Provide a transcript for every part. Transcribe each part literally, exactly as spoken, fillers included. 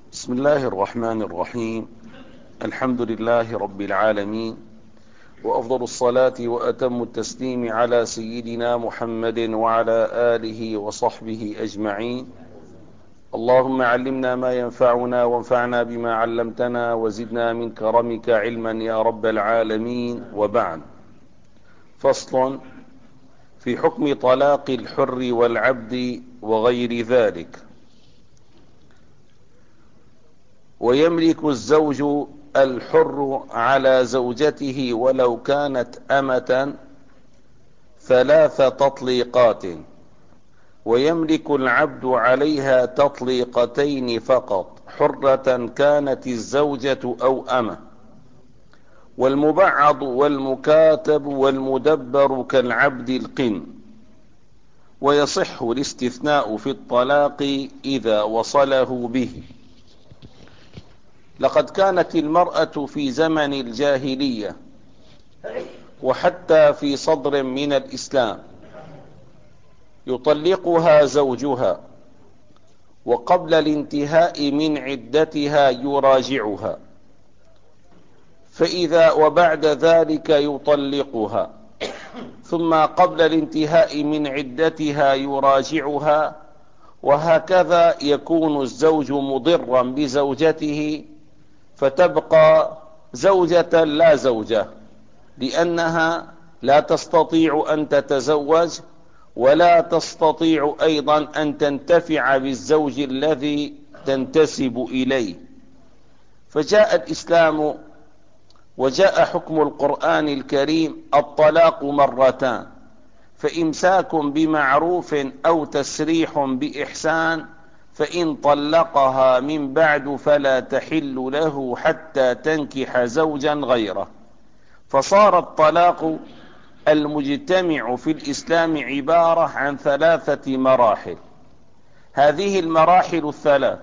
بسم الله الرحمن الرحيم. الحمد لله رب العالمين، وأفضل الصلاة وأتم التسليم على سيدنا محمد وعلى آله وصحبه أجمعين. اللهم علمنا ما ينفعنا وانفعنا بما علمتنا وزدنا من كرمك علما يا رب العالمين. وبعد، فصل في حكم طلاق الحر والعبد وغير ذلك. ويملك الزوج الحر على زوجته ولو كانت أمة ثلاث تطليقات، ويملك العبد عليها تطليقتين فقط، حرة كانت الزوجة أو أمة. والمبعض والمكاتب والمدبر كالعبد القن. ويصح الاستثناء في الطلاق إذا وصله به. لقد كانت المرأة في زمن الجاهلية وحتى في صدر من الإسلام يطلقها زوجها، وقبل الانتهاء من عدتها يراجعها، فإذا وبعد ذلك يطلقها، ثم قبل الانتهاء من عدتها يراجعها، وهكذا يكون الزوج مضرا بزوجته، فتبقى زوجة لا زوجة، لأنها لا تستطيع أن تتزوج ولا تستطيع أيضا أن تنتفع بالزوج الذي تنتسب إليه. فجاء الإسلام وجاء حكم القرآن الكريم: الطلاق مرتان، فإمساك بمعروف أو تسريح بإحسان، فإن طلقها من بعد فلا تحل له حتى تنكح زوجا غيره. فصار الطلاق المجتمع في الإسلام عبارة عن ثلاثة مراحل. هذه المراحل الثلاث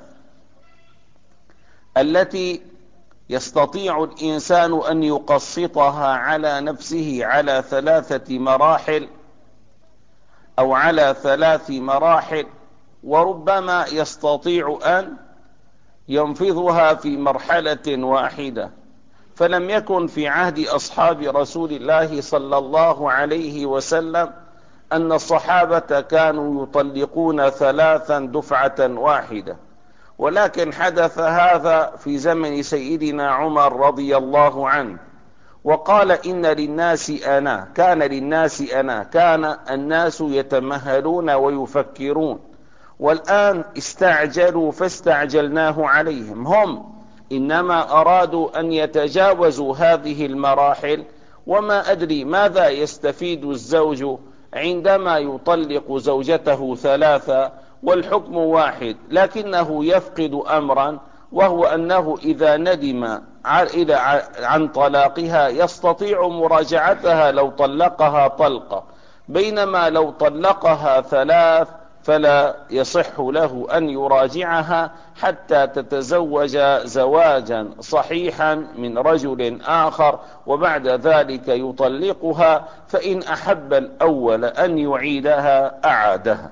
التي يستطيع الإنسان أن يقسطها على نفسه على ثلاثة مراحل أو على ثلاث مراحل، وربما يستطيع أن ينفذها في مرحلة واحدة. فلم يكن في عهد أصحاب رسول الله صلى الله عليه وسلم أن الصحابة كانوا يطلقون ثلاثا دفعة واحدة، ولكن حدث هذا في زمن سيدنا عمر رضي الله عنه، وقال: إن للناس أنا كان للناس أنا كان الناس يتمهلون ويفكرون، والآن استعجلوا فاستعجلناه عليهم. هم إنما أرادوا أن يتجاوزوا هذه المراحل، وما أدري ماذا يستفيد الزوج عندما يطلق زوجته ثلاثة والحكم واحد، لكنه يفقد أمرا، وهو أنه إذا ندم عن طلاقها يستطيع مراجعتها لو طلقها طلقة، بينما لو طلقها ثلاث فلا يصح له أن يراجعها حتى تتزوج زواجا صحيحا من رجل آخر، وبعد ذلك يطلقها، فإن أحب الأول أن يعيدها أعادها.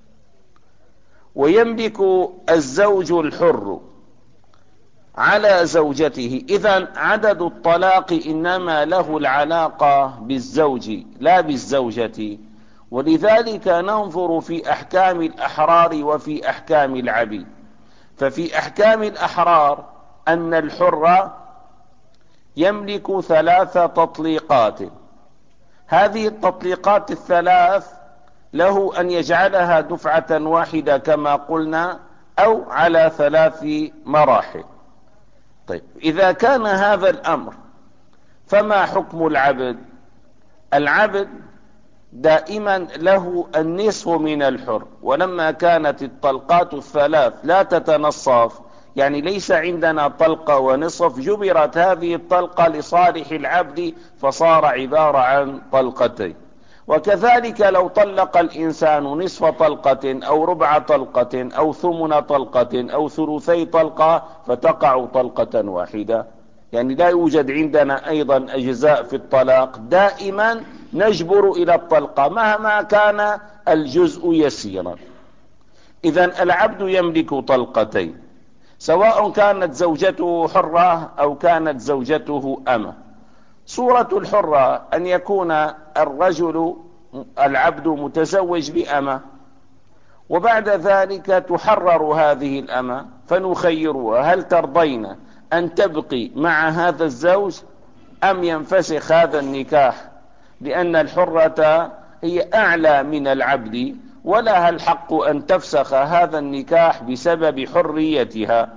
ويملك الزوج الحر على زوجته. إذن عدد الطلاق إنما له العلاقة بالزوج لا بالزوجة، ولذلك ننظر في أحكام الأحرار وفي أحكام العبيد. ففي أحكام الأحرار أن الحر يملك ثلاث تطليقات. هذه التطليقات الثلاث له أن يجعلها دفعة واحدة كما قلنا، أو على ثلاث مراحل. طيب، إذا كان هذا الأمر فما حكم العبد؟ العبد دائما له النصف من الحر، ولما كانت الطلقات الثلاث لا تتنصف، يعني ليس عندنا طلقة ونصف، جبرت هذه الطلقة لصالح العبد فصار عبارة عن طلقتين. وكذلك لو طلق الإنسان نصف طلقة أو ربع طلقة أو ثمن طلقة أو ثلثي طلقة فتقع طلقة واحدة. يعني لا يوجد عندنا أيضا أجزاء في الطلاق، دائما نجبر إلى الطلقة مهما كان الجزء يسيرا. إذن العبد يملك طلقتين، سواء كانت زوجته حرة أو كانت زوجته أمة. صورة الحرة أن يكون الرجل العبد متزوج بأمة، وبعد ذلك تحرر هذه الأمة، فنخيرها: هل ترضين أن تبقي مع هذا الزوج أم ينفسخ هذا النكاح؟ لأن الحرة هي أعلى من العبد، ولها الحق أن تفسخ هذا النكاح بسبب حريتها.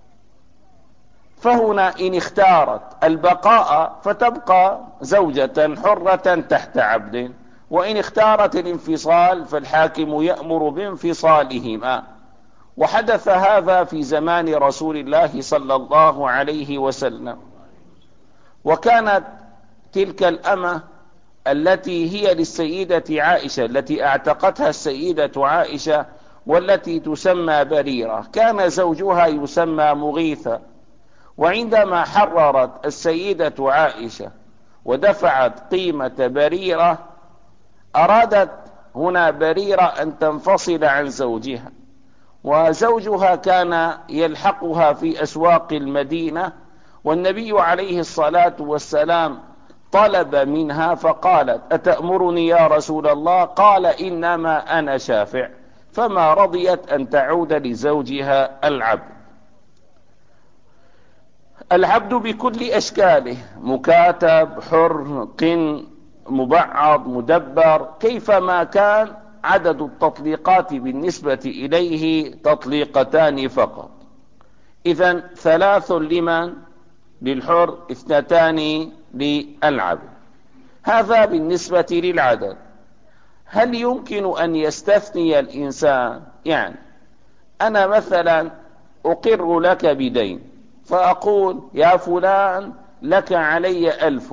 فهنا إن اختارت البقاء فتبقى زوجة حرة تحت عبد، وإن اختارت الانفصال فالحاكم يأمر بانفصالهما. وحدث هذا في زمان رسول الله صلى الله عليه وسلم. وكانت تلك الأمة التي هي للسيدة عائشة، التي اعتقتها السيدة عائشة، والتي تسمى بريرة، كان زوجها يسمى مغيثة. وعندما حررت السيدة عائشة ودفعت قيمة بريرة، أرادت هنا بريرة أن تنفصل عن زوجها، وزوجها كان يلحقها في أسواق المدينة، والنبي عليه الصلاة والسلام طلب منها فقالت: أتأمرني يا رسول الله؟ قال: إنما أنا شافع. فما رضيت أن تعود لزوجها العبد. العبد بكل أشكاله، مكاتب، حر، قن، مبعض، مدبر، كيفما كان، عدد التطليقات بالنسبة إليه تطليقتان فقط. إذن ثلاث لمن؟ للحر، اثنتان للعبد. هذا بالنسبة للعدد. هل يمكن أن يستثني الإنسان؟ يعني أنا مثلا أقر لك بدين، فأقول: يا فلان لك علي ألف،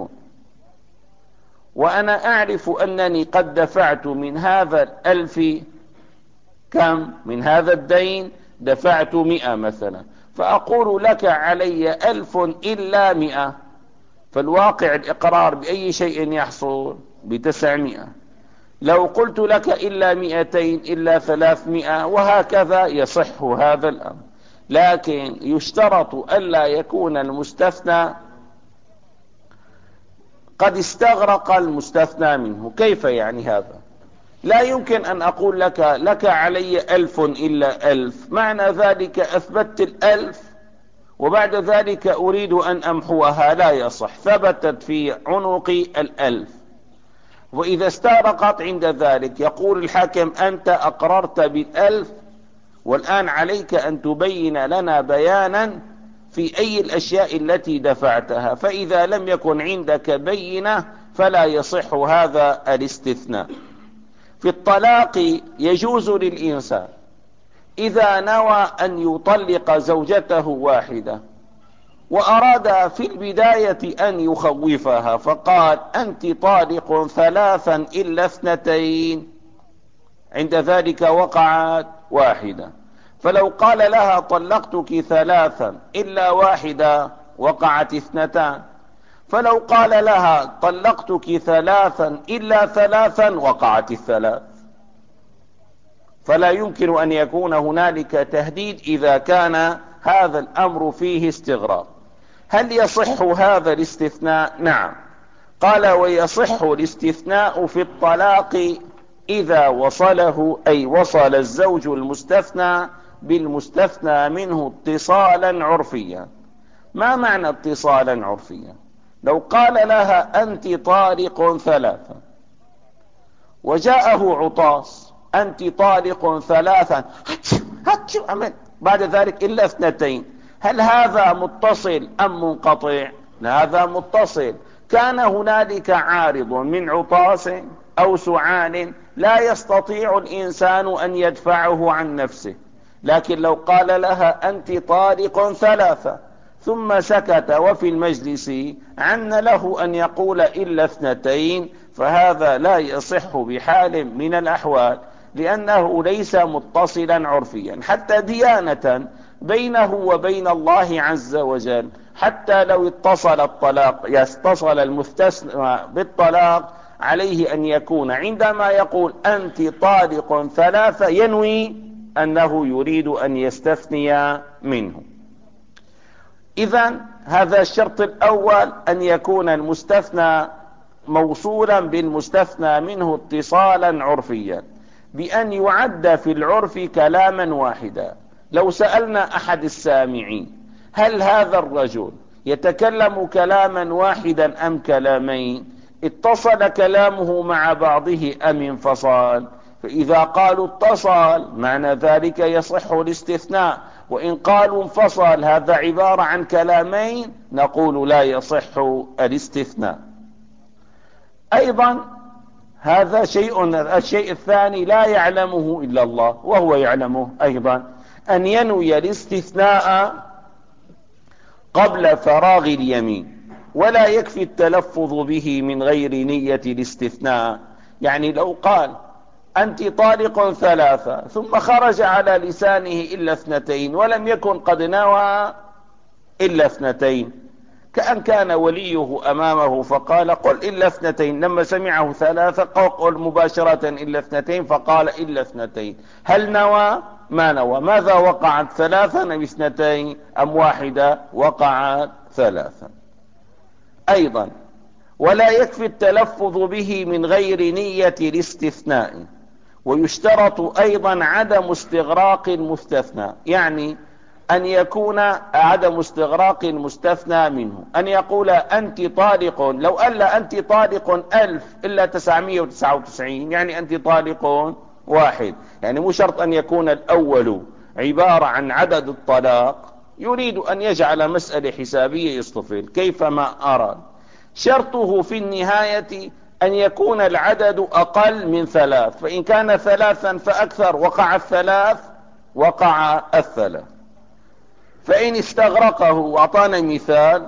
وأنا أعرف أنني قد دفعت من هذا الألف كم؟ من هذا الدين دفعت مئة مثلا، فأقول: لك علي ألف إلا مئة. فالواقع الإقرار بأي شيء يحصل؟ بتسعمائة. لو قلت لك إلا مئتين إلا ثلاثمائة، وهكذا يصح هذا الأمر. لكن يشترط ألا يكون المستثنى قد استغرق المستثنى منه. كيف يعني هذا؟ لا يمكن أن أقول لك: لك علي ألف إلا ألف، معنى ذلك أثبتت الألف وبعد ذلك أريد أن أمحوها، لا يصح، ثبتت في عنقي الألف. وإذا استغرقت عند ذلك يقول الحاكم: أنت أقررت بالألف، والآن عليك أن تبين لنا بيانا في أي الأشياء التي دفعتها. فإذا لم يكن عندك بينة فلا يصح هذا الاستثناء. في الطلاق يجوز للإنسان إذا نوى أن يطلق زوجته واحدة وأراد في البداية أن يخوفها، فقال: أنت طالق ثلاثا إلا اثنتين، عند ذلك وقعت واحدة. فلو قال لها: طلقتك ثلاثا إلا واحدة، وقعت اثنتان. فلو قال لها: طلقتك ثلاثا إلا ثلاثا، وقعت الثلاث. فلا يمكن أن يكون هنالك تهديد إذا كان هذا الأمر فيه استغراق. هل يصح هذا الاستثناء؟ نعم. قال: ويصح الاستثناء في الطلاق إذا وصله، أي وصل الزوج المستثنى بالمستثنى منه اتصالا عرفيا. ما معنى اتصالا عرفيا؟ لو قال لها: أنت طالق ثلاثا، وجاءه عطاس: أنت طالق ثلاثا، بعد ذلك إلا اثنتين، هل هذا متصل أم منقطع؟ هذا متصل. كان هنالك عارض من عطاس أو سعال لا يستطيع الإنسان أن يدفعه عن نفسه. لكن لو قال لها: أنت طالق ثلاثة، ثم سكت وفي المجلس عن له أن يقول إلا اثنتين، فهذا لا يصح بحال من الأحوال، لأنه ليس متصلا عرفيا. حتى ديانة بينه وبين الله عز وجل، حتى لو اتصل الطلاق يتصل المستثنى بالطلاق، عليه أن يكون عندما يقول أنت طالق ثلاثة ينوي أنه يريد أن يستثني منه. إذن هذا الشرط الأول، أن يكون المستثنى موصولا بالمستثنى منه اتصالا عرفيا، بأن يعد في العرف كلاما واحدا. لو سألنا أحد السامعين هل هذا الرجل يتكلم كلاما واحدا أم كلامين، اتصل كلامه مع بعضه أم انفصل؟ فإذا قالوا اتصل معنى ذلك يصح الاستثناء، وإن قالوا انفصل هذا عبارة عن كلامين نقول لا يصح الاستثناء. أيضا هذا شيء، الشيء الثاني لا يعلمه إلا الله، وهو يعلمه أيضا، أن ينوي الاستثناء قبل فراغ اليمين، ولا يكفي التلفظ به من غير نية الاستثناء. يعني لو قال أنت طالق ثلاثة ثم خرج على لسانه إلا اثنتين ولم يكن قد نوى إلا اثنتين، كأن كان وليه أمامه فقال قل إلا اثنتين، لما سمعه ثلاثة قل مباشرة إلا اثنتين فقال إلا اثنتين، هل نوى؟ ما نوى. ماذا وقعت؟ ثلاثة أم اثنتين أم واحدة؟ وقعت ثلاثة. أيضا ولا يكفي التلفظ به من غير نية الاستثناء، ويشترط أيضا عدم استغراق المستثنى، يعني أن يكون عدم استغراق المستثنى منه، أن يقول أنت طالق، لو قال أنت طالق ألف إلا تسعمائة وتسعة وتسعين يعني أنت طالق واحد، يعني مو شرط أن يكون الأول عبارة عن عدد الطلاق، يريد أن يجعل مسألة حسابية يصطفل كيفما أراد. شرطه في النهاية أن يكون العدد أقل من ثلاث، فإن كان ثلاثا فأكثر وقع الثلاث وقع الثلاث. فإن استغرقه، وأعطانا مثال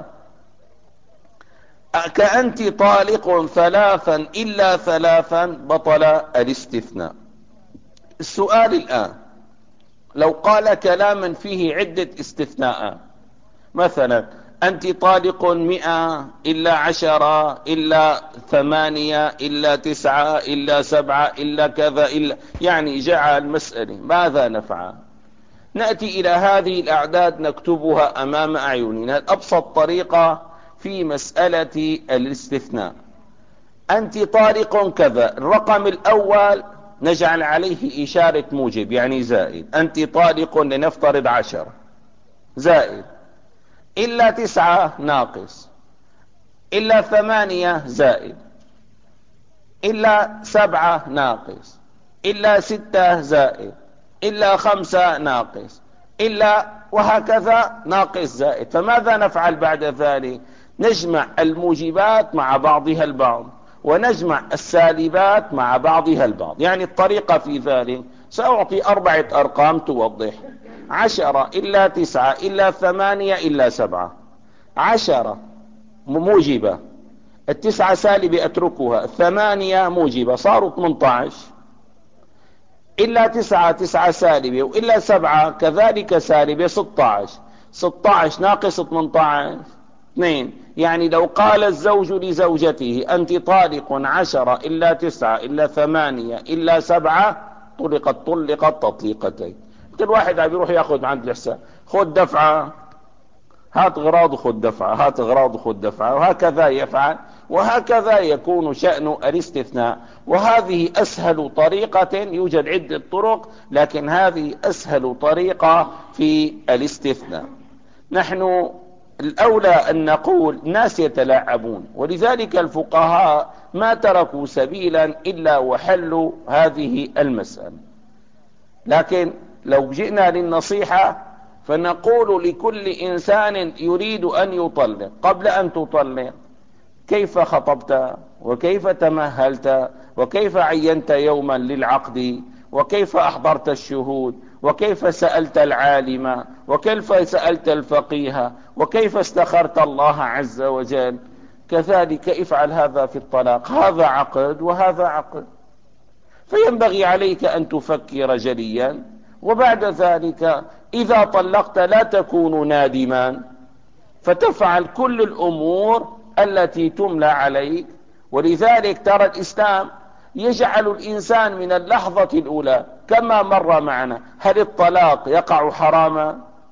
كأنت طالق ثلاثا إلا ثلاثا بطل الاستثناء. السؤال الآن لو قال كلاما فيه عدة استثناء، مثلا أنت طالق مئة إلا عشرة إلا ثمانية إلا تسعة إلا سبعة إلا كذا إلا، يعني جعل مسألة. ماذا نفعل؟ نأتي إلى هذه الأعداد نكتبها أمام أعيننا. أبسط طريقة في مسألة الاستثناء، أنت طالق كذا، الرقم الأول نجعل عليه إشارة موجب يعني زائد، أنت طالق لنفترض عشرة زائد، إلا تسعة ناقص، إلا ثمانية زائد، إلا سبعة ناقص، إلا ستة زائد، إلا خمسة ناقص، إلا وهكذا ناقص زائد. فماذا نفعل بعد ذلك؟ نجمع الموجبات مع بعضها البعض، ونجمع السالبات مع بعضها البعض. يعني الطريقة في ذلك سأعطي أربعة أرقام توضح: عشرة إلا تسعة إلا ثمانية إلا سبعة. عشرة موجبة، التسعة سالبة أتركها، الثمانية موجبة صاروا ثمانية عشر، إلا تسعة تسعة سالبة، وإلا سبعة كذلك سالبة ستة عشر، ستة عشر ناقص ثمانية عشر اثنين. يعني لو قال الزوج لزوجته أنت طالق عشرة إلا تسعة إلا ثمانية إلا سبعة، طلقت طلقت تطليقتين. كل واحد عم يروح ياخذ عند الحساب، خذ دفعة، هات غراض وخذ دفعة، هات غراض وخذ دفعة، وهكذا يفعل، وهكذا يكون شأن الاستثناء. وهذه أسهل طريقة، يوجد عدة طرق لكن هذه أسهل طريقة في الاستثناء. نحن الأولى أن نقول الناس يتلاعبون، ولذلك الفقهاء ما تركوا سبيلا إلا وحلوا هذه المسألة. لكن لو جئنا للنصيحة فنقول لكل إنسان يريد أن يطلق قبل أن تطلق: كيف خطبت؟ وكيف تمهلت؟ وكيف عينت يوما للعقد؟ وكيف أحضرت الشهود؟ وكيف سألت العالم؟ وكيف سألت الفقيه؟ وكيف استخرت الله عز وجل؟ كذلك افعل هذا في الطلاق، هذا عقد وهذا عقد. فينبغي عليك أن تفكر جليا، وبعد ذلك إذا طلقت لا تكون نادما، فتفعل كل الأمور التي تملى عليك. ولذلك ترى الإسلام يجعل الإنسان من اللحظة الأولى كما مر معنا: هل الطلاق يقع حراما؟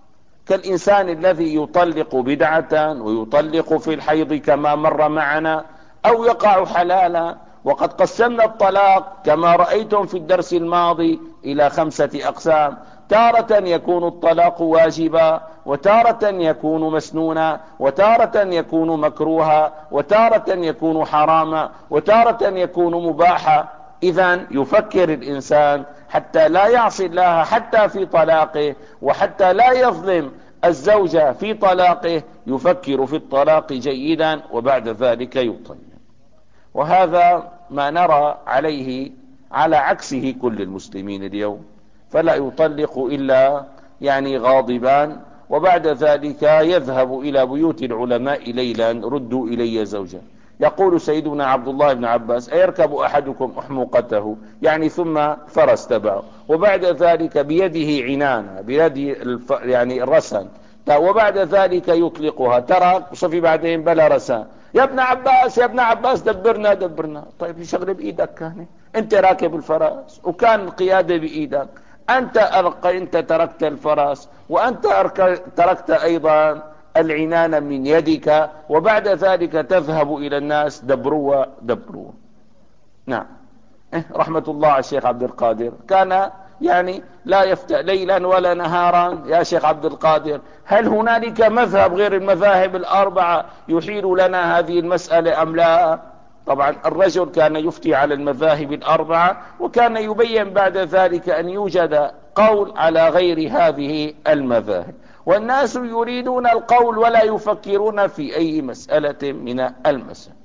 كالإنسان الذي يطلق بدعة ويطلق في الحيض كما مر معنا، أو يقع حلالا. وقد قسمنا الطلاق كما رأيتم في الدرس الماضي إلى خمسة أقسام: تارة يكون الطلاق واجبا، وتارة يكون مسنونا، وتارة يكون مكروها، وتارة يكون حراما، وتارة يكون مباحا. إذن يفكر الإنسان حتى لا يعصي الله حتى في طلاقه، وحتى لا يظلم الزوجة في طلاقه، يفكر في الطلاق جيدا وبعد ذلك يطلق. وهذا ما نرى عليه على عكسه كل المسلمين اليوم، فلا يطلق إلا يعني غاضبان، وبعد ذلك يذهب إلى بيوت العلماء ليلا: ردوا إلي زوجة. يقول سيدنا عبد الله بن عباس: أيركب أحدكم أحمقته، يعني ثم فرس تبعه، وبعد ذلك بيده عنانة، بيده الف... يعني الرسن، وبعد ذلك يطلقها، ترى صفي بعدين بلا رسن. يا ابن عباس يا ابن عباس دبرنا دبرنا. طيب شغل بإيدك، كان انت راكب الفرس وكان القيادة بإيدك، انت ألقى انت تركت الفرس، وانت تركت ايضا العنان من يدك، وبعد ذلك تذهب الى الناس: دبروا دبروا. نعم. إيه رحمة الله على الشيخ عبد القادر، كان يعني لا يفتأ ليلا ولا نهارا. يا شيخ عبد القادر، هل هنالك مذهب غير المذاهب الأربعة يحيل لنا هذه المسألة أم لا؟ طبعا الرجل كان يفتي على المذاهب الأربعة، وكان يبين بعد ذلك أن يوجد قول على غير هذه المذاهب، والناس يريدون القول ولا يفكرون في أي مسألة من المسائل.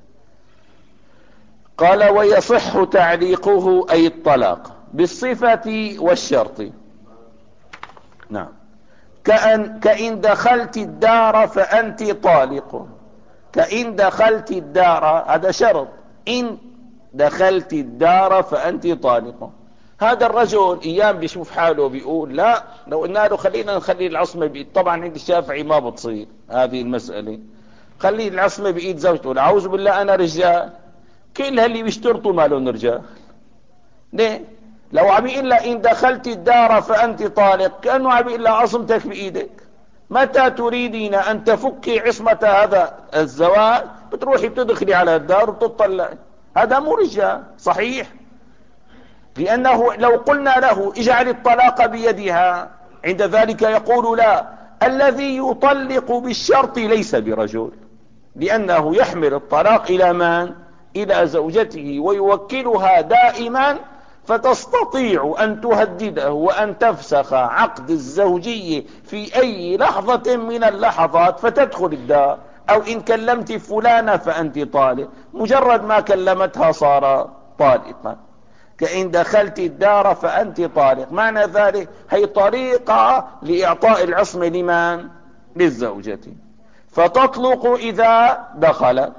قال: ويصح تعليقه أي الطلاق بالصفة والشرط. نعم. كأن, كإن دخلت الدار فأنت طالق. كإن دخلت الدار، هذا شرط: إن دخلت الدار فأنت طالق. هذا الرجل ايام بيشوف حاله بيقول: لا، لو قلنا له خلينا نخلي العصمة بإيد، طبعا عند الشافعي ما بتصير هذه المسألة، خلي العصمة بإيد زوجته. أعوذ بالله، أنا رجال، كل اللي بيشترطوا ما لهم رجال. ليه؟ لو عم يقول لها إن دخلت الدار فأنت طالق، كأنه عم يقول لها عصمتك بإيدك، متى تريدين أن تفكي عصمة هذا الزواج بتروحي بتدخلي على الدار وبتطلعي. هذا مو رجال صحيح، لأنه لو قلنا له اجعل الطلاق بيدها، عند ذلك يقول: لا، الذي يطلق بالشرط ليس برجل، لأنه يحمل الطلاق إلى من؟ إلى زوجته، ويوكلها دائما، فتستطيع أن تهدده وأن تفسخ عقد الزوجية في أي لحظة من اللحظات، فتدخل الدار. أو إن كلمت فلانة فأنت طالق، مجرد ما كلمتها صار طالقا. كإن دخلت الدار فأنت طالق، معنى ذلك هي طريقة لإعطاء العصمة لمن؟ للزوجة، فتطلق إذا دخلت.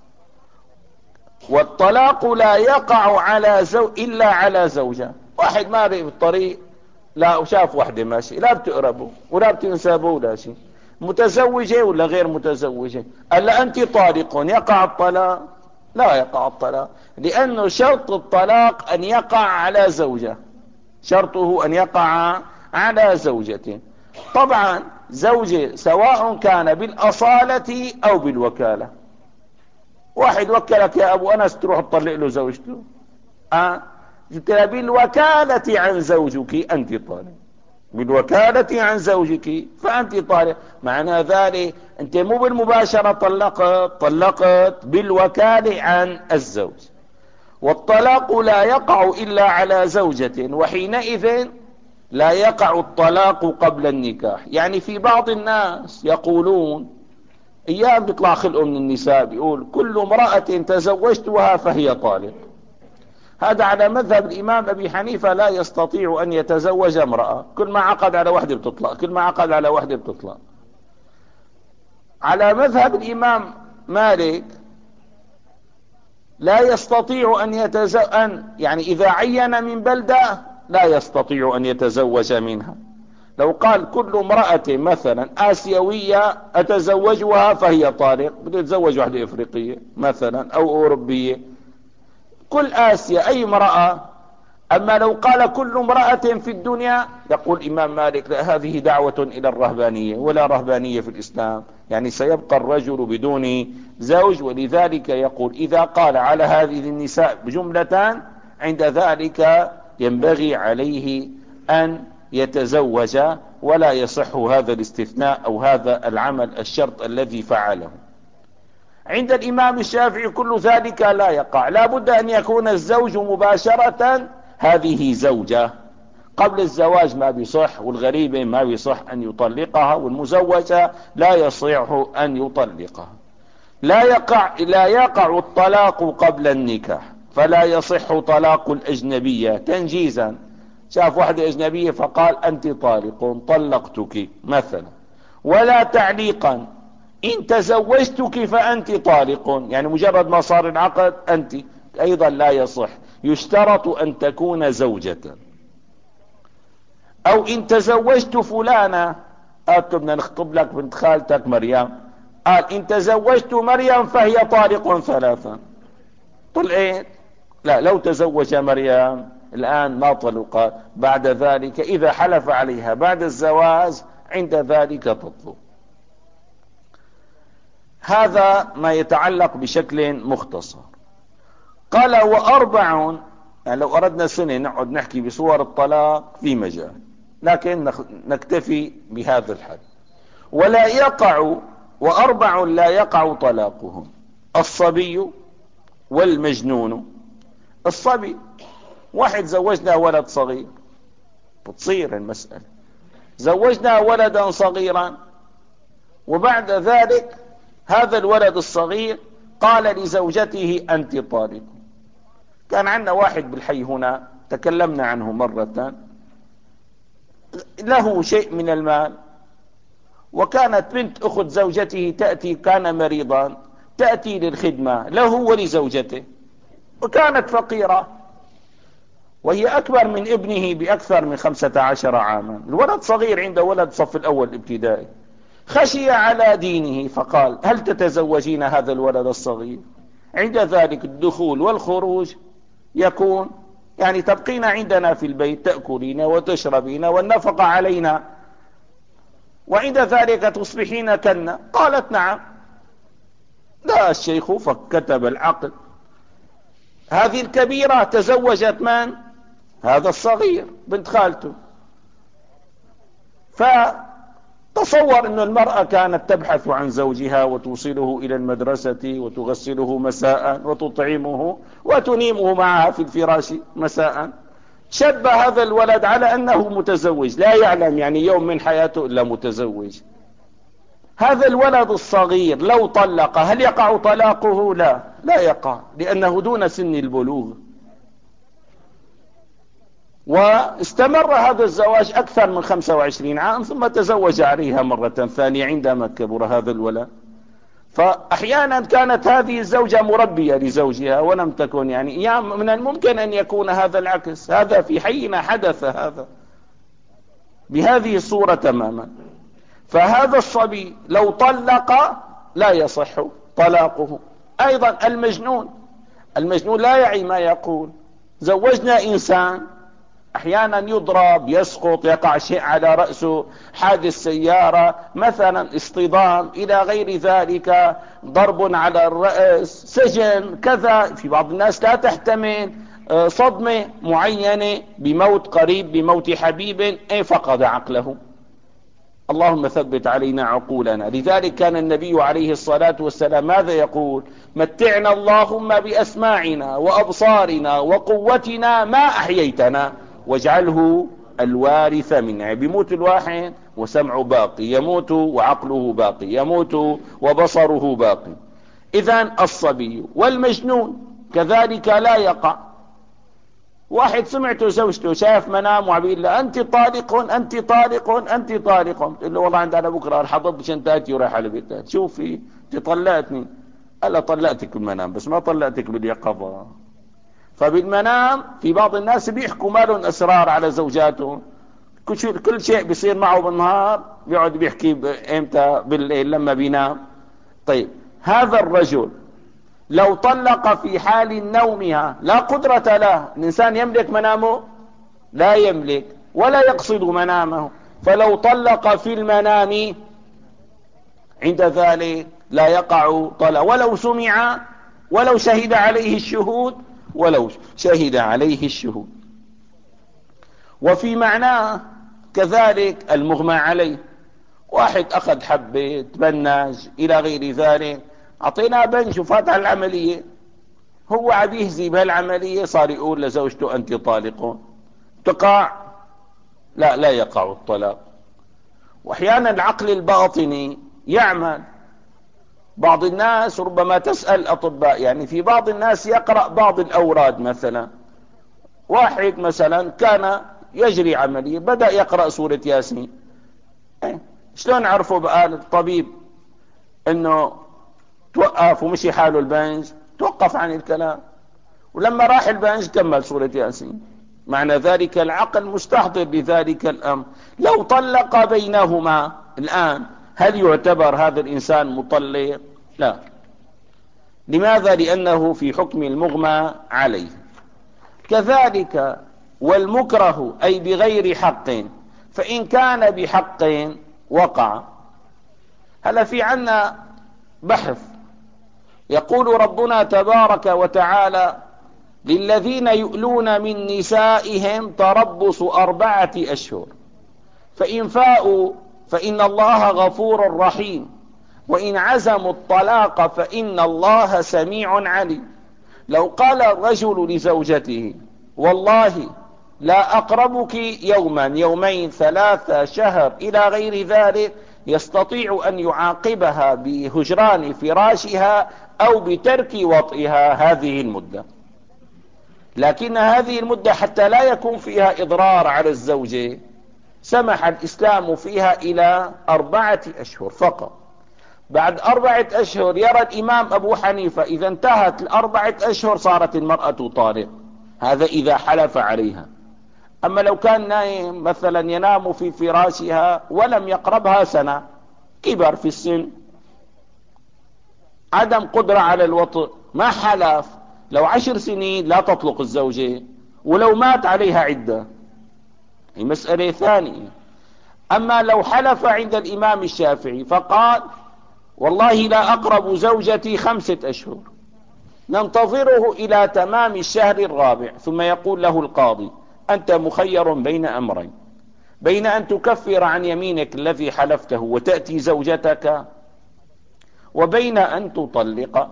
والطلاق لا يقع على زو إلا على زوجة. واحد ماري بالطريق، لا وشاف واحدة ماشي، لا بتقربه ولا بتنسبه ولا شيء، متزوجة ولا غير متزوجة، قال لا أنت طالق، يقع الطلاق؟ لا يقع الطلاق، لأنه شرط الطلاق أن يقع على زوجة، شرطه أن يقع على زوجة. طبعا زوجة سواء كان بالأصالة أو بالوكالة. واحد وكلك يا أبو أنس تروح تطلق له زوجته، أه؟ بالوكالة عن زوجك أنت طالق، بالوكالة عن زوجك فأنت طالق. معنى ذلك أنت مو بالمباشرة طلقت، طلقت بالوكالة عن الزوج. والطلاق لا يقع إلا على زوجة، وحينئذ لا يقع الطلاق قبل النكاح. يعني في بعض الناس يقولون، ايام بيطلع خلقه من النساء، بيقول كل امرأة تزوجتها فهي طالق. هذا على مذهب الامام ابي حنيفة، لا يستطيع ان يتزوج امرأة، كل ما عقد على واحدة بتطلق، كل ما عقد على واحدة بتطلق. على مذهب الامام مالك لا يستطيع ان يتزوج، أن يعني اذا عين من بلدة لا يستطيع ان يتزوج منها. لو قال كل امرأة مثلا آسيوية أتزوجها فهي طالق، بده يتزوج واحدة إفريقية مثلا أو أوروبية، كل آسيا أي امرأة أما لو قال كل امرأة في الدنيا، يقول الإمام مالك لا، هذه دعوة إلى الرهبانية، ولا رهبانية في الإسلام، يعني سيبقى الرجل بدون زوج. ولذلك يقول إذا قال على هذه النساء بجملة، عند ذلك ينبغي عليه أن يتزوج، ولا يصح هذا الاستثناء أو هذا العمل الشرط الذي فعله. عند الإمام الشافعي كل ذلك لا يقع، لا بد أن يكون الزوج مباشرة هذه زوجة، قبل الزواج ما بيصح، والغريبة ما بيصح أن يطلقها، والمزوجة لا يصح أن يطلقها. لا يقع لا يقع الطلاق قبل النكاح، فلا يصح طلاق الأجنبية تنجيزا. شاف واحدة أجنبية فقال أنت طالق، طلقتك مثلا. ولا تعليقا، إن تزوجتك فأنت طالق، يعني مجرد ما صار العقد أنت، أيضا لا يصح، يشترط أن تكون زوجة. أو إن تزوجت فلانة، قالت بدنا نخطب لك بنت خالتك مريم، قال إن تزوجت مريم فهي طالق ثلاثا، طلقت؟ لا، لو تزوج مريم الآن ما طلق، بعد ذلك إذا حلف عليها بعد الزواج عند ذلك تطلق. هذا ما يتعلق بشكل مختصر. قال وأربع، يعني لو أردنا سنة نقعد نحكي بصور الطلاق في مجال، لكن نكتفي بهذا الحد. ولا يقع، وأربع لا يقع طلاقهم: الصبي والمجنون. الصبي، واحد زوجنا ولد صغير، بتصير المسألة زوجنا ولدا صغيرا، وبعد ذلك هذا الولد الصغير قال لزوجته أنت طالق. كان عندنا واحد بالحي هنا تكلمنا عنه مرة، له شيء من المال، وكانت بنت أخت زوجته تأتي، كان مريضا، تأتي للخدمة له ولزوجته، وكانت فقيرة، وهي أكبر من ابنه بأكثر من خمسة عشر عاما. الولد صغير، عنده ولد صف الأول الابتدائي، خشي على دينه فقال هل تتزوجين هذا الولد الصغير؟ عند ذلك الدخول والخروج يكون، يعني تبقين عندنا في البيت تأكلين وتشربين والنفقة علينا، وعند ذلك تصبحين كنا. قالت نعم. لا، الشيخ فكتب العقد. هذه الكبيرة تزوجت من؟ هذا الصغير، بنت خالته. فتصور أن المرأة كانت تبحث عن زوجها وتوصله إلى المدرسة وتغسله مساء وتطعمه وتنيمه معها في الفراش مساء. شب هذا الولد على أنه متزوج، لا يعلم يعني يوم من حياته إلا متزوج. هذا الولد الصغير لو طلق هل يقع طلاقه؟ لا، لا يقع، لأنه دون سن البلوغ. واستمر هذا الزواج أكثر من خمسة وعشرين عام، ثم تزوج عليها مرة ثانية عندما كبر هذا الولد. فأحيانا كانت هذه الزوجة مربية لزوجها ولم تكن، يعني من الممكن أن يكون هذا العكس. هذا في حينا حدث هذا بهذه الصورة تماما. فهذا الصبي لو طلق لا يصح طلاقه. أيضا المجنون، المجنون لا يعي ما يقول. زوجنا إنسان أحيانا يضرب، يسقط، يقع شيء على رأسه، حادث سيارة مثلا، اصطدام إلى غير ذلك، ضرب على الرأس، سجن، كذا. في بعض الناس لا تحتمل صدمة معينة بموت قريب، بموت حبيب، اي فقد عقله. اللهم ثبت علينا عقولنا. لذلك كان النبي عليه الصلاة والسلام ماذا يقول؟ متعنا اللهم بأسماعنا وأبصارنا وقوتنا ما أحييتنا واجعله الوارث منا. بيموت الواحد وسمعه باقي، يموت وعقله باقي، يموت وبصره باقي. إذن الصبي والمجنون كذلك لا يقع. واحد سمعته زوجته شاف منام وعبيل له أنت طالق أنت طالق أنت طالق، قل له والله عندنا بكرة رح أضب شنتاتي ورايح على بيتها. شوفي تطلقتني، ألا طلقتك بالمنام بس ما طلقتك باليقظة. فبالمنام في بعض الناس بيحكوا مالهم أسرار على زوجاتهم، كل شيء بيصير معه بالنهار بيقعد بيحكي امتى بالليل لما بينام. طيب هذا الرجل لو طلق في حال نومها لا قدرة له، الإنسان يملك منامه؟ لا يملك ولا يقصد منامه، فلو طلق في المنام عند ذلك لا يقع طلاق، ولو سمع، ولو شهد عليه الشهود، ولو شهد عليه الشهود. وفي معناه كذلك المغمى عليه، واحد أخذ حبة تبنج إلى غير ذلك، أعطيناه بنج وفات على العملية، هو عم يهزي بهالعملية صار يقول لزوجته أنت طالق، تقع؟ لا، لا يقع الطلاق. وأحيانا العقل الباطني يعمل. بعض الناس ربما تسأل الأطباء، يعني في بعض الناس يقرأ بعض الأوراد، مثلا واحد مثلا كان يجري عملية بدأ يقرأ سورة ياسين، شلون عرفوا بقى الطبيب انه توقف ومشي حاله البنج؟ توقف عن الكلام، ولما راح البنج كمل سورة ياسين. معنى ذلك العقل مستحضر بذلك الأمر. لو طلق بينهما الآن هل يعتبر هذا الإنسان مطلق؟ لا. لماذا؟ لأنه في حكم المغمى عليه. كذلك والمكره أي بغير حق، فإن كان بحق وقع. هلا في عنا بحث، يقول ربنا تبارك وتعالى: للذين يؤلون من نسائهم تربص أربعة أشهر، فإن فاءوا فإن الله غفور رحيم، وإن عزموا الطلاق فإن الله سميع عليم. لو قال الرجل لزوجته: والله لا أقربك يوما، يومين، ثلاثة، شهر، إلى غير ذلك، يستطيع أن يعاقبها بهجران فراشها أو بترك وطئها هذه المدة. لكن هذه المدة حتى لا يكون فيها إضرار على الزوجة سمح الإسلام فيها إلى أربعة أشهر فقط. بعد أربعة أشهر يرى الإمام أبو حنيفة إذا انتهت الأربعة أشهر صارت المرأة طالق، هذا إذا حلف عليها. أما لو كان نايم مثلا ينام في فراشها ولم يقربها سنة، كبر في السن، عدم قدرة على الوطء، ما حلف، لو عشر سنين لا تطلق الزوجة، ولو مات عليها عدة، هي مسألة ثانية. أما لو حلف عند الإمام الشافعي فقال: والله لا أقرب زوجتي خمسة أشهر، ننتظره إلى تمام الشهر الرابع، ثم يقول له القاضي: أنت مخير بين أمرين، بين أن تكفر عن يمينك الذي حلفته وتأتي زوجتك، وبين أن تطلق.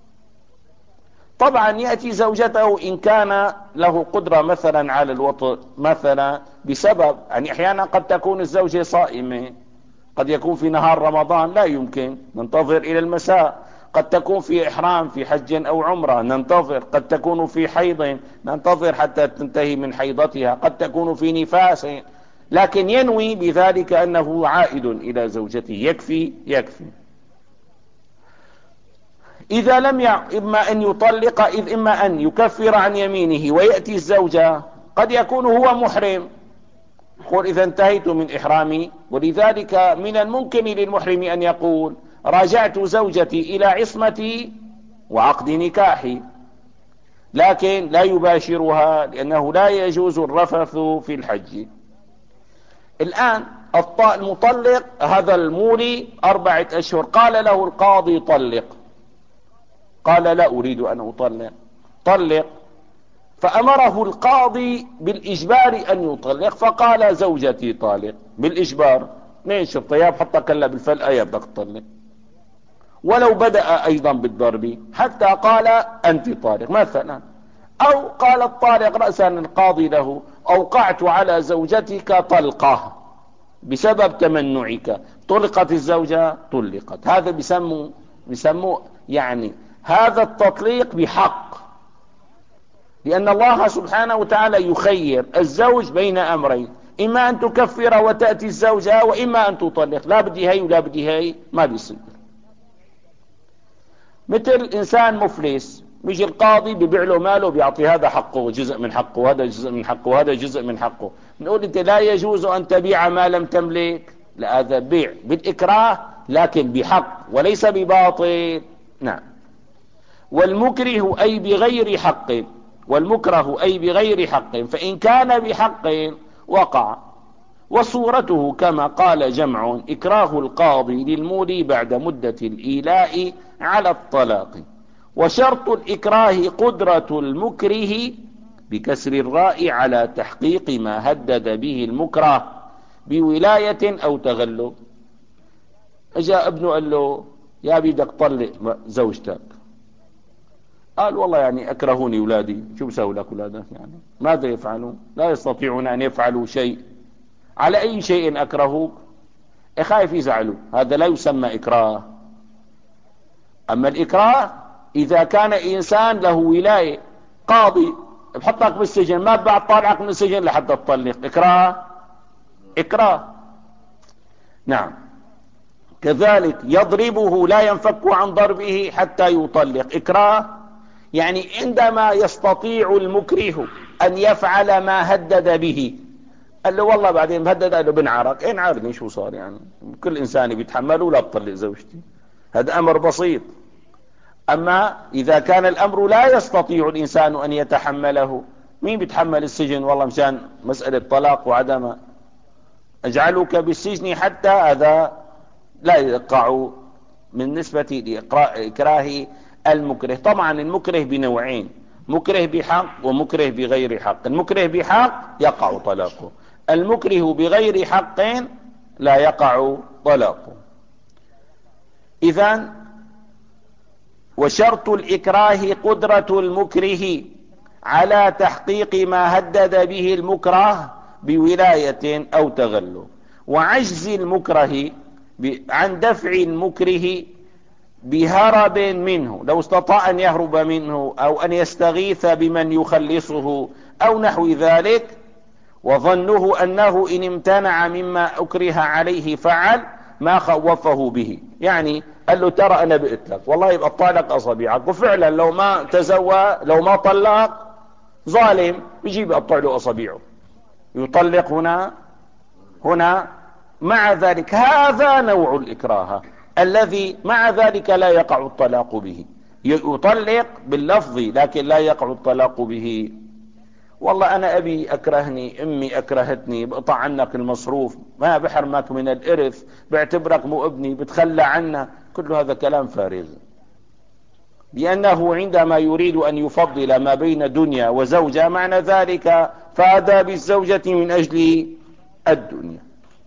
طبعا يأتي زوجته إن كان له قدرة مثلا على الوطء، مثلا بسبب، يعني أحيانا قد تكون الزوجة صائمة، قد يكون في نهار رمضان لا يمكن، ننتظر إلى المساء. قد تكون في إحرام في حج أو عمرة، ننتظر. قد تكون في حيض، ننتظر حتى تنتهي من حيضتها. قد تكون في نفاس، لكن ينوي بذلك أنه عائد إلى زوجته، يكفي يكفي. إذا لم ي... إما أن يطلق، إذ إما أن يكفر عن يمينه ويأتي الزوجة، قد يكون هو محرم، يقول: إذا انتهيت من إحرامي. ولذلك من الممكن للمحرم أن يقول: راجعت زوجتي إلى عصمتي وعقد نكاحي، لكن لا يباشرها، لأنه لا يجوز الرفث في الحج. الآن المطلق هذا المولي أربعة أشهر، قال له القاضي: طلق. قال: لا أريد أن أطلق. طلق. فأمره القاضي بالإجبار أن يطلق، فقال: زوجتي طالق بالإجبار. اثنين شرطيات حطك هلا بالفلقة يا بدك تطلق، ولو بدأ أيضا بالضرب حتى قال: أنت طالق مثلا. أو قال الطالق رأسا القاضي له: أوقعت على زوجتك طلقة بسبب تمنعك. طلقت الزوجة، طلقت. هذا بيسموا بيسموا يعني هذا التطليق بحق، لأن الله سبحانه وتعالى يخير الزوج بين أمرين: إما أن تكفر وتأتي الزوجة، وإما أن تطلق. لا بدي هي ولا بدي هي، ما بيصير. مثل إنسان مفلس، بيجي القاضي ببيع له ماله، بيعطي هذا حقه جزء من حقه، وهذا جزء من حقه، وهذا جزء من حقه. نقول: أنت لا يجوز أن تبيع ما لم تملك. لا، هذا بيع بالإكراه، لكن بحق وليس بباطل. نعم. والمكره أي بغير حق، والمكره أي بغير حق، فإن كان بحق وقع. وصورته كما قال جمع: إكراه القاضي للمولي بعد مدة الإيلاء على الطلاق. وشرط الإكراه قدرة المكره بكسر الراء على تحقيق ما هدد به المكره بولاية أو تغلب. اجا ابنه قال له: يا بدك طلق زوجتك. قال: والله يعني أكرهوني أولادي، شو بسوي لك أولادك يعني؟ ماذا يفعلون؟ لا يستطيعون أن يفعلوا شيء. على أي شيء أكرهوك؟ خايف يزعلوا، هذا لا يسمى إكراه. أما الإكراه إذا كان إنسان له ولاية، قاضي بحطك بالسجن، ما بعد طالعك من السجن لحتى تطلق، إكراه إكراه. نعم. كذلك يضربه لا ينفك عن ضربه حتى يطلق، إكراه. يعني عندما يستطيع المكره أن يفعل ما هدد به، قال له والله بعدين مهدد، قال له بنعرك. ايه نعرني شو صار يعني؟ كل انسان بيتحمله، ولا بطلق زوجتي، هذا امر بسيط. اما اذا كان الامر لا يستطيع الانسان ان يتحمله، مين بيتحمل السجن والله مشان مسألة طلاق وعدم؟ اجعلك بالسجن حتى، هذا لا يقع من نسبة لإكراه المكره. طبعا المكره بنوعين: مكره بحق ومكره بغير حق. المكره بحق يقع طلاقه، المكره بغير حق لا يقع طلاقه. إذن وشرط الإكراه قدرة المكره على تحقيق ما هدد به المكره بولاية أو تغلب، وعجز المكره عن دفع المكره بهرب منه، لو استطاع أن يهرب منه أو أن يستغيث بمن يخلصه أو نحو ذلك، وظنه أنه إن امتنع مما أكره عليه فعل ما خوفه به. يعني قال له: ترى أنا بقيت لك والله يبقى طالق أصابعك، وفعلا لو ما تزوى، لو ما طلق، ظالم يجيب يقطع له أصابعه، يطلق هنا هنا. مع ذلك هذا نوع الإكراه الذي مع ذلك لا يقع الطلاق به، يطلق باللفظ لكن لا يقع الطلاق به. والله أنا أبي أكرهني، أمي أكرهتني، بقطع عنك المصروف، ما بحرمك من الإرث، بعتبرك مو ابني، بتخلى عنه. كل هذا كلام فارغ، لأنه عندما يريد أن يفضل ما بين دنيا وزوجة، معنى ذلك فادى بالزوجة من أجل الدنيا.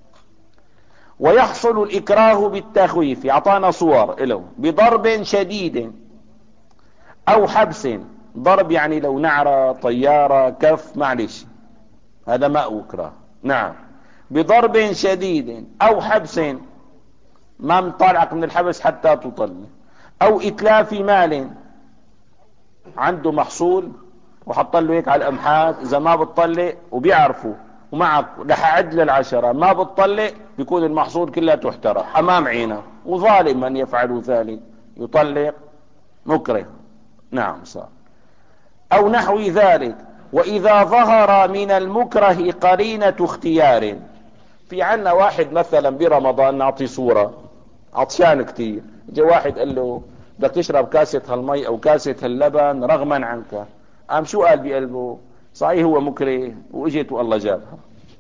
ويحصل الإكراه بالتخويف، أعطانا صور له: بضرب شديد أو حبس. ضرب يعني لو نعرة، طيارة، كف، معلش هذا ما أكره. نعم. بضرب شديد أو حبس، ما مطالعك من الحبس حتى تطلق. أو إتلاف مال، عنده محصول وحط له هيك على الأمحات، إذا ما بتطلق وبيعرفوا ومعك رح أعد للعشرة، ما بتطلق بيكون المحصول كله تحترق أمام عينه، وظالم من يفعل ذلك، يطلق مكره. نعم صار. أو نحو ذلك. وإذا ظهر من المكره قرينة اختيار، في عنا واحد مثلا برمضان، نعطي صورة، عطشان كتير، جاء واحد قال له: بدك تشرب كاسة هالمي أو كاسة هاللبن رغما عنك. قام شو قال بقلبه؟ صحيح هو مكره، واجت والله جابها.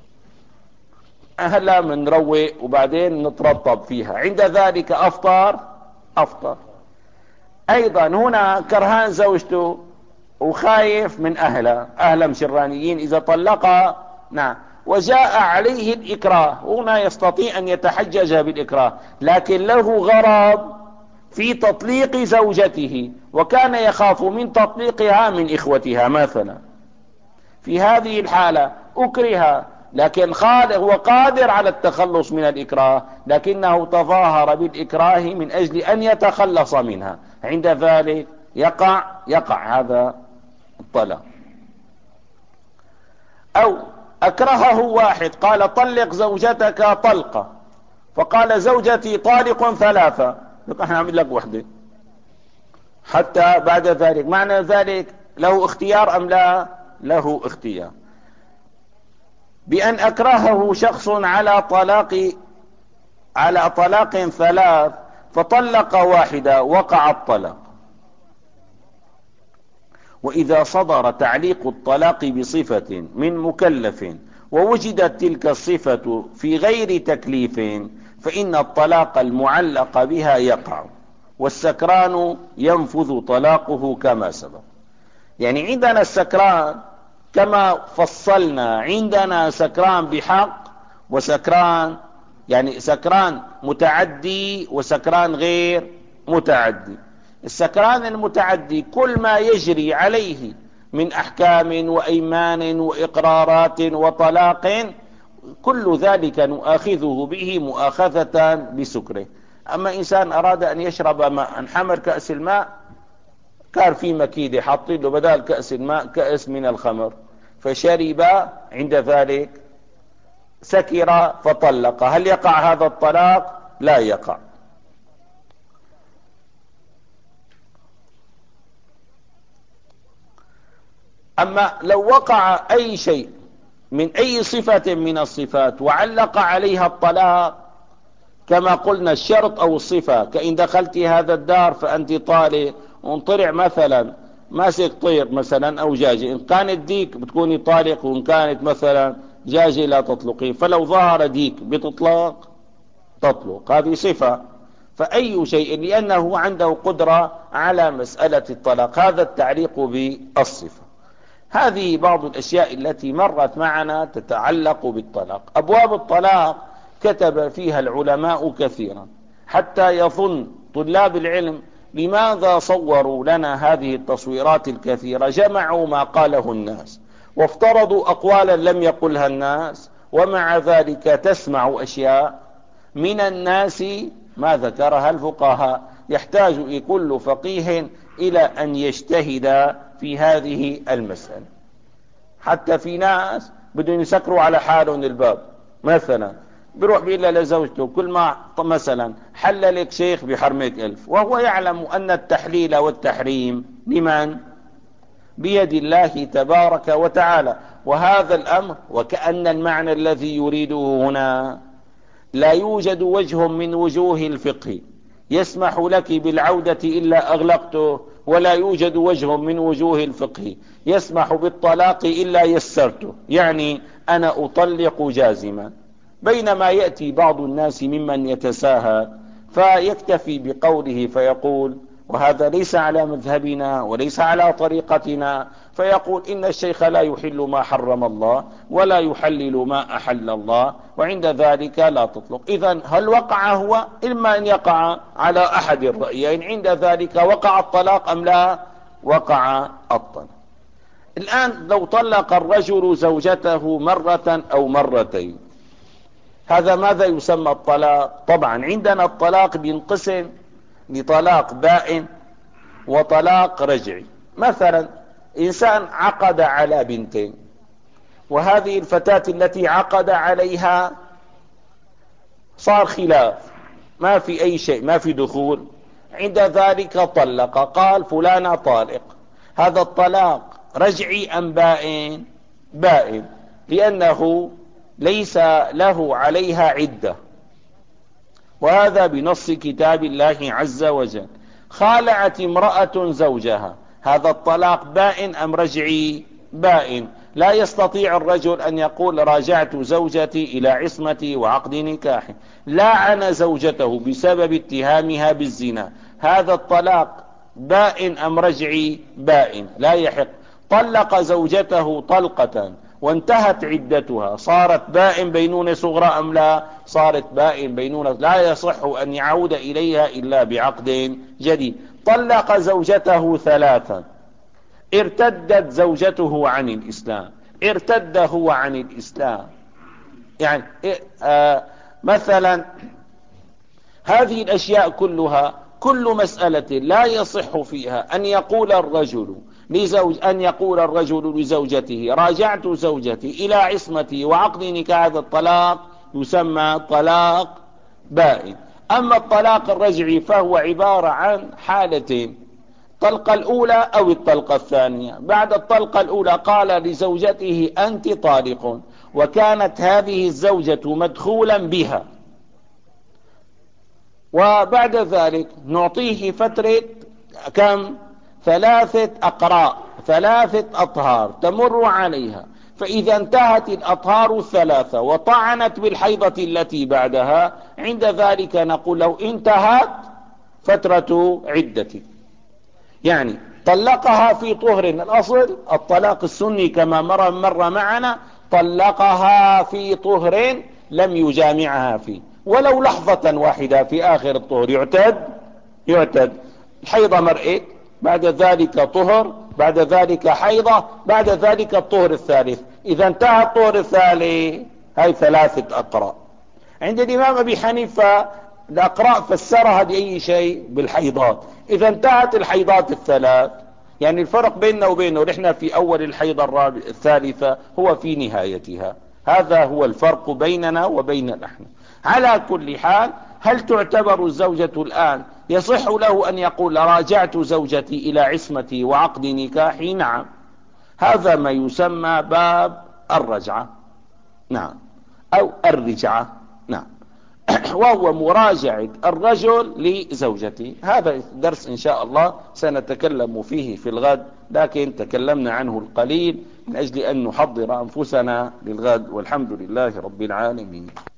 هلا منروق وبعدين نترطب فيها، عند ذلك أفطر أفطر. أيضا هنا كرهان زوجته وخايف من أهله، أهله مشرانيين إذا طلقها. نعم. وجاء عليه الإكراه، هنا يستطيع أن يتحجج بالإكراه، لكن له غرض في تطليق زوجته، وكان يخاف من تطليقها من إخوتها مثلا. في هذه الحالة أكره، لكن هو قادر على التخلص من الإكراه، لكنه تظاهر بالإكراه من أجل أن يتخلص منها، عند ذلك يقع يقع هذا الطلاق. أو أكرهه واحد، قال: طلق زوجتك طلقة، فقال: زوجتي طالق ثلاثة، نحن نعمل لك وحدة حتى بعد ذلك. معنى ذلك له اختيار أم لا؟ له اختيار. بأن أكرهه شخص على طلاق على طلاق ثلاث، فطلق واحدة، وقع الطلاق. وإذا صدر تعليق الطلاق بصفة من مكلف ووجدت تلك الصفة في غير تكليف فإن الطلاق المعلق بها يقع، والسكران ينفذ طلاقه كما سبق. يعني عندنا السكران كما فصلنا، عندنا سكران بحق وسكران، يعني سكران متعدي وسكران غير متعدي. السكران المتعدي كل ما يجري عليه من أحكام وأيمان وإقرارات وطلاق كل ذلك نؤاخذه به مؤاخذة بسكره. أما إنسان أراد أن يشرب ماء، حمر كأس الماء كان في مكيدة حاطين له بدال كأس الماء كأس من الخمر فشرب، عند ذلك سكر فطلق، هل يقع هذا الطلاق؟ لا يقع. أما لو وقع أي شيء من أي صفة من الصفات وعلق عليها الطلاق كما قلنا الشرط أو الصفة، كإن دخلت هذا الدار فأنت طالق، وانطلع مثلا ماسك طير مثلا أو جاجي، إن كانت ديك بتكوني طالق، وإن كانت مثلا جاجي لا تطلقين، فلو ظهر ديك بتطلق تطلق، هذه صفة. فأي شيء لأنه عنده قدرة على مسألة الطلاق، هذا التعليق بالصفة. هذه بعض الأشياء التي مرت معنا تتعلق بالطلاق. أبواب الطلاق كتب فيها العلماء كثيرا حتى يظن طلاب العلم لماذا صوروا لنا هذه التصويرات الكثيرة، جمعوا ما قاله الناس وافترضوا أقوالا لم يقلها الناس، ومع ذلك تسمع أشياء من الناس ما ذكرها الفقهاء. يحتاج كل فقيه إلى أن يجتهد في هذه المسألة. حتى في ناس بدهم يسكروا على حالهم الباب، مثلا بيروح بيقول لزوجته كل ما مثلا حللك شيخ بحرمك ألف، وهو يعلم أن التحليل والتحريم لمن؟ بيد الله تبارك وتعالى. وهذا الأمر وكأن المعنى الذي يريده هنا لا يوجد وجه من وجوه الفقه يسمح لك بالعودة إلا أغلقته، ولا يوجد وجه من وجوه الفقه يسمح بالطلاق إلا يسرته، يعني أنا أطلق جازما. بينما يأتي بعض الناس ممن يتساهل فيكتفي بقوله فيقول وهذا ليس على مذهبنا وليس على طريقتنا، فيقول إن الشيخ لا يحل ما حرم الله ولا يحلل ما أحل الله، وعند ذلك لا تطلق. إذن هل وقع هو؟ إما أن يقع على أحد الرأيين، عند ذلك وقع الطلاق أم لا؟ وقع الطلاق. الآن لو طلق الرجل زوجته مرة أو مرتين، هذا ماذا يسمى الطلاق؟ طبعا عندنا الطلاق بينقسم لطلاق بائن وطلاق رجعي. مثلا إنسان عقد على بنتين، وهذه الفتاة التي عقد عليها صار خلاف، ما في أي شيء، ما في دخول، عند ذلك طلق، قال فلانة طالق، هذا الطلاق رجعي أم بائن؟ بائن، لأنه ليس له عليها عدة، وهذا بنص كتاب الله عز وجل. خالعت امرأة زوجها، هذا الطلاق بائن أم رجعي؟ بائن. لا يستطيع الرجل أن يقول راجعت زوجتي إلى عصمتي وعقد نكاح، لاعن زوجته بسبب اتهامها بالزنا، هذا الطلاق بائن أم رجعي؟ بائن، لا يحق. طلق زوجته طلقة وانتهت عدتها، صارت بائن بينونة صغرى أم لا؟ صارت بائن بينونة، لا يصح أن يعود إليها إلا بعقد جديد. طلق زوجته ثلاثا، ارتدت زوجته عن الإسلام، ارتد هو عن الإسلام، يعني آه مثلا هذه الأشياء كلها كل مسألة لا يصح فيها أن يقول الرجل لزوج أن يقول الرجل لزوجته راجعت زوجتي إلى عصمتي وعقد نكاح، هذا الطلاق يسمى طلاق بائن. أما الطلاق الرجعي فهو عبارة عن حالتين، الطلقة الأولى أو الطلقة الثانية. بعد الطلقة الأولى قال لزوجته أنت طالق، وكانت هذه الزوجة مدخولا بها، وبعد ذلك نعطيه فترة كم؟ ثلاثة أقراء ثلاثة أطهار تمر عليها، فإذا انتهت الأطهار الثلاثة وطعنت بالحيضة التي بعدها، عند ذلك نقول لو انتهت فترة عدتك، يعني طلقها في طهر، الأصل الطلاق السني كما مر, مر معنا، طلقها في طهر لم يجامعها فيه ولو لحظة واحدة في آخر الطهر يعتد يعتد الحيضة مرئت، بعد ذلك طهر، بعد ذلك حيضة، بعد ذلك الطهر الثالث، إذا انتهى الطهر الثالث هاي ثلاثة أقراء. عند الإمام أبي حنيفة الأقراء فسرها بأي شيء؟ بالحيضات. إذا انتهت الحيضات الثلاث، يعني الفرق بيننا وبينه نحن في أول الحيضة الرابعة الثالثة هو في نهايتها، هذا هو الفرق بيننا وبين الأحناف. على كل حال، هل تعتبر الزوجة الآن يصح له أن يقول راجعت زوجتي إلى عصمتي وعقد نكاحي؟ نعم، هذا ما يسمى باب الرجعة، نعم، أو الرجعة، نعم، وهو مراجعة الرجل لزوجته. هذا درس إن شاء الله سنتكلم فيه في الغد، لكن تكلمنا عنه القليل من أجل أن نحضر أنفسنا للغد، والحمد لله رب العالمين.